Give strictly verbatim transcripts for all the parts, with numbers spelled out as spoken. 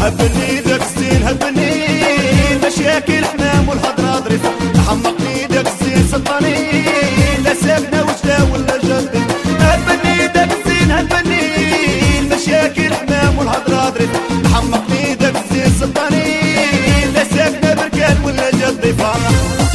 هبني داك الزين هبني مشاكل حمام والهضره ظريفه حمقني داك الزين سلطاني لا ساكنه وجده ولا جدي هبني داك الزين هبني مشاكل حمام والهضره ظريفه حمقني داك الزين سلطاني لا ساكنه بركان ولا جدي فانا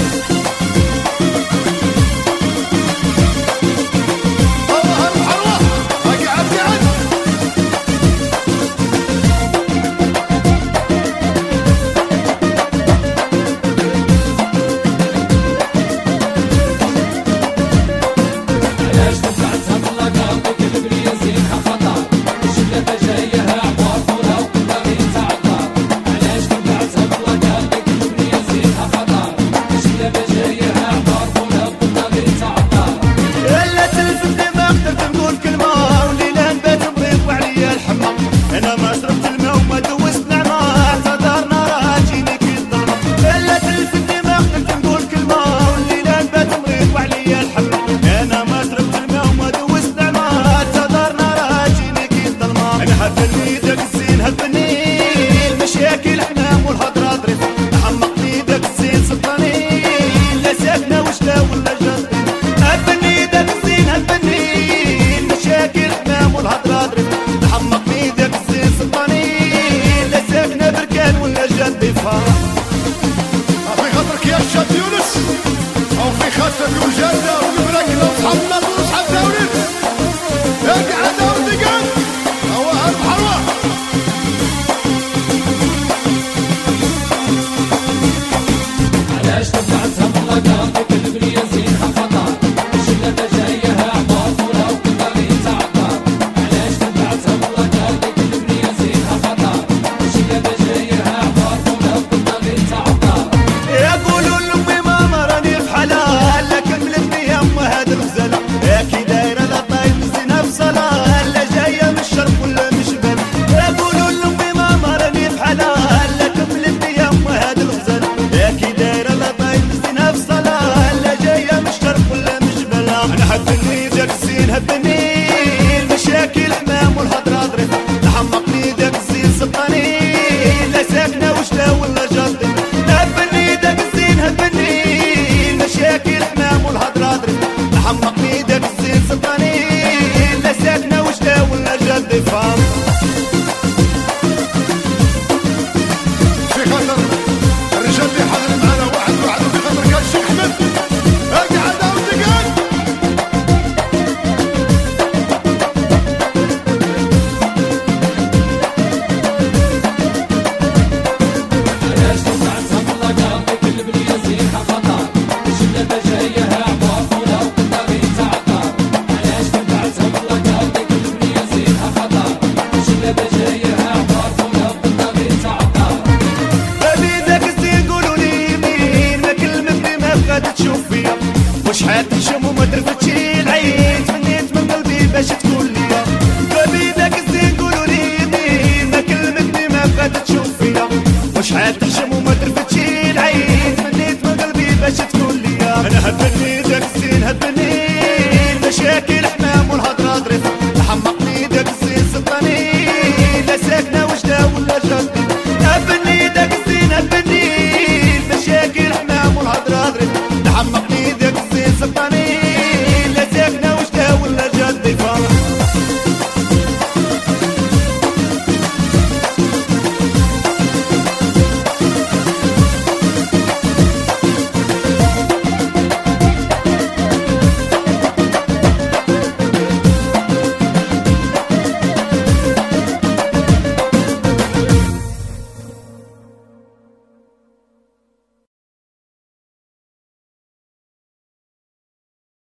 انا ما شربت الماء وما دوزت نعمه اعتذرنا راه جيني كي الظلمه الا تلفتني ما قدرت نقول كلمه والليله نبات مريض وعليا الحمه انا ما شربت الماء وما دوزت نعمه اعتذرنا راه جيني كي الظلمه انا هبني داك الزين هبني المشاكل حمام والهضره ظريفه حمقني داك الزين سلطاني لا ساكنه وجده ولا جدي هبني داك الزين هبني المشاكل حمام والهضره ظريفه حمقني داك سلطاني لا ساكنه بركان ولا جدي فانا في خاطرك يا الشاب يونس او في خاطرك وجاده والمراكله وصحابنا وصحاب داولين يا قعده ودقات هو الحلوه علاش تبعتها بالله كل بنيه زينها خطر الشله جايها عبار ولا وقدر يتعطر علاش تبعتها بالله كل بنيه زينها خطر الشله جايها عبار ولا وقدر يتعطر يقولوا لامي ماما راني في حالها لا كملتني يا ام هاد الغزاله يا كي دايره لا طايب زينها في صلاه لا جايه من الشرق ولا من الشمال يقولوا لامي ماما راني في حالها لا كملتني يا ام هاد الغزاله يا كي دايره لا طايب زينها في صلاه لا جايه من الشرق ولا من الشمال انا هبني داك الزين هبني المشاكل حمام والهضره ظريفه حمقني داك الزين سلطاني لا ساكنه وجده ولا جدي هبني داك الزين هبني المشاكل حمام والهضره ظريفه حمقني داك الزين سلطاني لا ساكنه وجده ولا جدي فاهم في خاطر الرجال اللي حاضر معنا واحد واحد في خاطر كان الشيخ احمد يا قعده ودقات علاش تبعتها بالله كل بنيه زينها خطر الشله جايها عبار ولا وقدر يتعطر علاش تبعتها بالله كل بنيه زينها خطر الشله جايها عبار ولا وقدر يتعطر بيدك الزين قولوا لي مين ما كلمتني ما بغات تشوف فيا وشحال تنشم وما درفتشي العين تمنيت من قلبي باش تكون ليا بيدك الزين قولوا لي مين ما كلمتني ما بغات تشوف فيا وشحال تنشم وما درفتشي العين تمنيت من قلبي باش تكون ليا انا هبني